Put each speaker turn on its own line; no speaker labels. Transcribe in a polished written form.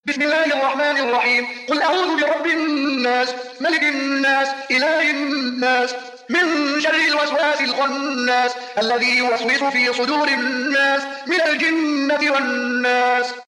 بسم الله الرحمن الرحيم. قل أعوذ برب الناس، ملك الناس، إله الناس، من شر الوسواس الخناس الذي يوسوس في صدور الناس من الجنة والناس.